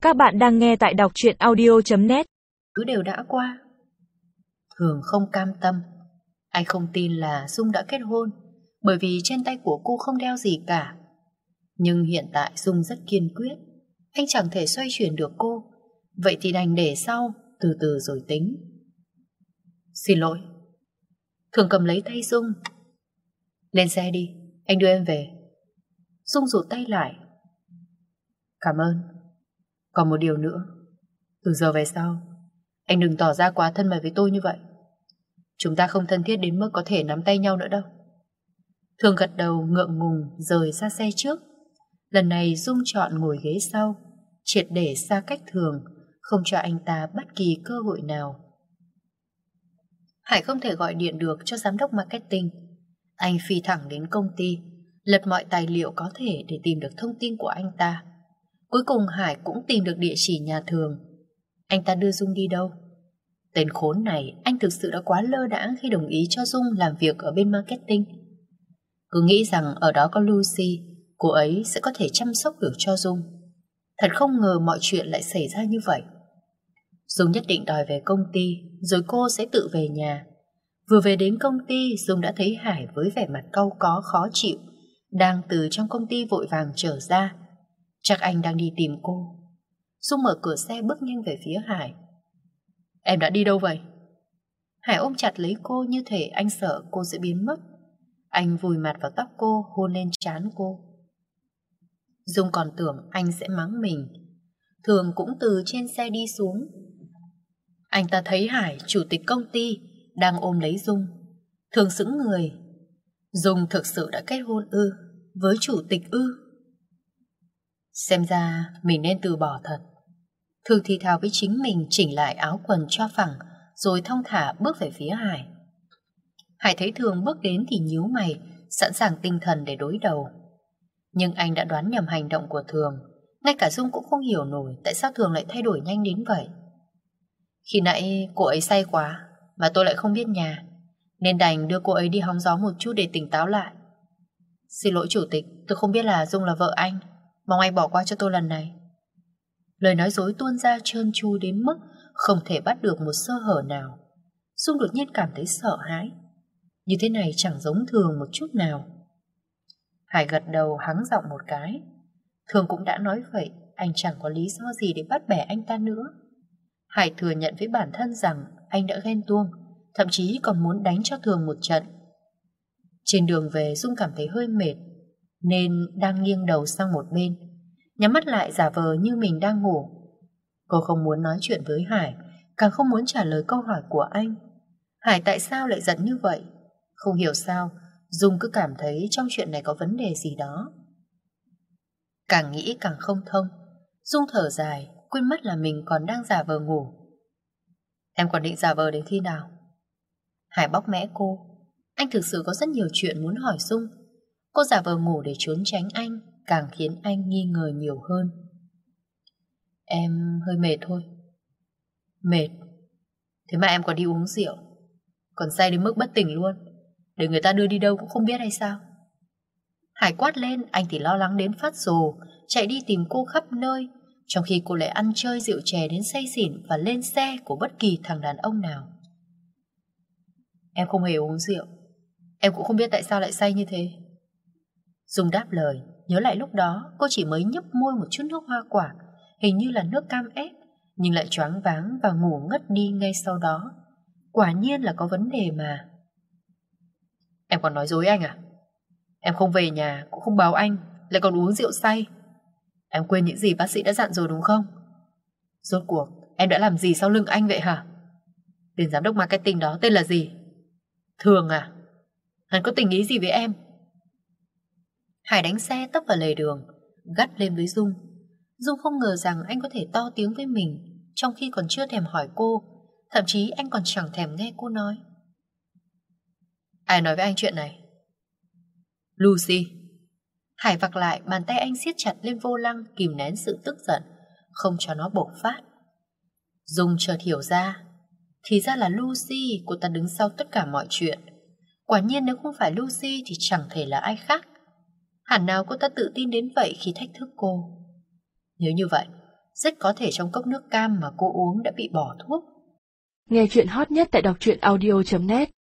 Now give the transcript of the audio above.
Các bạn đang nghe tại đọc truyện audio.net. Cứ đều đã qua. Thường không cam tâm. Anh không tin là Dung đã kết hôn, bởi vì trên tay của cô không đeo gì cả. Nhưng hiện tại Dung rất kiên quyết. Anh chẳng thể xoay chuyển được cô. Vậy thì đành để sau, từ từ rồi tính. Xin lỗi. Thường cầm lấy tay Dung. Lên xe đi, anh đưa em về. Dung rụt tay lại. Cảm ơn. Còn một điều nữa, từ giờ về sau anh đừng tỏ ra quá thân mật với tôi như vậy. Chúng ta không thân thiết đến mức có thể nắm tay nhau nữa đâu. Thường gật đầu ngượng ngùng rời ra xe trước. Lần này Dung chọn ngồi ghế sau, triệt để xa cách Thường, không cho anh ta bất kỳ cơ hội nào. Hải không thể gọi điện được cho giám đốc marketing. Anh phi thẳng đến công ty, lật mọi tài liệu có thể để tìm được thông tin của anh ta. Cuối cùng Hải cũng tìm được địa chỉ nhà Thường. Anh ta đưa Dung đi đâu? Tên khốn này, anh thực sự đã quá lơ đãng khi đồng ý cho Dung làm việc ở bên marketing. Cứ nghĩ rằng ở đó có Lucy, cô ấy sẽ có thể chăm sóc được cho Dung. Thật không ngờ mọi chuyện lại xảy ra như vậy. Dung nhất định đòi về công ty, rồi cô sẽ tự về nhà. Vừa về đến công ty, Dung đã thấy Hải với vẻ mặt cau có khó chịu, đang từ trong công ty vội vàng trở ra. Chắc anh đang đi tìm cô. Dung mở cửa xe bước nhanh về phía Hải. Em đã đi đâu vậy? Hải ôm chặt lấy cô như thể anh sợ cô sẽ biến mất. Anh vùi mặt vào tóc cô, hôn lên trán cô. Dung còn tưởng anh sẽ mắng mình. Thường cũng từ trên xe đi xuống. Anh ta thấy Hải, chủ tịch công ty, đang ôm lấy Dung. Thường sững người. Dung thực sự đã kết hôn ư? Với chủ tịch ư? Xem ra mình nên từ bỏ thật. Thường thì thào với chính mình, chỉnh lại áo quần cho phẳng, rồi thong thả bước về phía Hải. Hải thấy Thường bước đến thì nhíu mày, sẵn sàng tinh thần để đối đầu. Nhưng anh đã đoán nhầm hành động của Thường. Ngay cả Dung cũng không hiểu nổi tại sao Thường lại thay đổi nhanh đến vậy. Khi nãy cô ấy say quá, mà tôi lại không biết nhà, nên đành đưa cô ấy đi hóng gió một chút để tỉnh táo lại. Xin lỗi chủ tịch, tôi không biết là Dung là vợ anh. Mong anh bỏ qua cho tôi lần này. Lời nói dối tuôn ra trơn tru đến mức không thể bắt được một sơ hở nào. Dung đột nhiên cảm thấy sợ hãi. Như thế này chẳng giống Thường một chút nào. Hải gật đầu hắng giọng một cái. Thường cũng đã nói vậy, anh chẳng có lý do gì để bắt bẻ anh ta nữa. Hải thừa nhận với bản thân rằng anh đã ghen tuông, thậm chí còn muốn đánh cho Thường một trận. Trên đường về Dung cảm thấy hơi mệt, nên đang nghiêng đầu sang một bên, nhắm mắt lại giả vờ như mình đang ngủ. Cô không muốn nói chuyện với Hải, càng không muốn trả lời câu hỏi của anh. Hải tại sao lại giận như vậy? Không hiểu sao Dung cứ cảm thấy trong chuyện này có vấn đề gì đó. Càng nghĩ càng không thông. Dung thở dài, quên mất là mình còn đang giả vờ ngủ. Em còn định giả vờ đến khi nào? Hải bóc mẽ cô. Anh thực sự có rất nhiều chuyện muốn hỏi Dung. Cô giả vờ ngủ để trốn tránh anh, càng khiến anh nghi ngờ nhiều hơn. Em hơi mệt thôi. Mệt? Thế mà em còn đi uống rượu, còn say đến mức bất tỉnh luôn, để người ta đưa đi đâu cũng không biết hay sao? Hải quát lên, anh thì lo lắng đến phát rồ, chạy đi tìm cô khắp nơi, trong khi cô lại ăn chơi rượu chè đến say xỉn và lên xe của bất kỳ thằng đàn ông nào. Em không hề uống rượu, em cũng không biết tại sao lại say như thế. Dung đáp lời, nhớ lại lúc đó cô chỉ mới nhấp môi một chút nước hoa quả, hình như là nước cam ép, nhưng lại choáng váng và ngủ ngất đi ngay sau đó. Quả nhiên là có vấn đề mà. Em còn nói dối anh à? Em không về nhà, cũng không báo anh, lại còn uống rượu say. Em quên những gì bác sĩ đã dặn rồi đúng không? Rốt cuộc em đã làm gì sau lưng anh vậy hả? Tên giám đốc marketing đó tên là gì? Thường à? Hắn có tình ý gì với em? Hải đánh xe tấp vào lề đường, gắt lên với Dung. Dung không ngờ rằng anh có thể to tiếng với mình, trong khi còn chưa thèm hỏi cô. Thậm chí anh còn chẳng thèm nghe cô nói. Ai nói với anh chuyện này? Lucy. Hải vặc lại, bàn tay anh siết chặt lên vô lăng, kìm nén sự tức giận, không cho nó bộc phát. Dung chợt hiểu ra, thì ra là Lucy, cô ta đứng sau tất cả mọi chuyện. Quả nhiên nếu không phải Lucy thì chẳng thể là ai khác. Hẳn nào cô ta tự tin đến vậy khi thách thức cô. Nếu như vậy, rất có thể trong cốc nước cam mà cô uống đã bị bỏ thuốc. Nghe chuyện hot nhất tại đọc truyện audio.net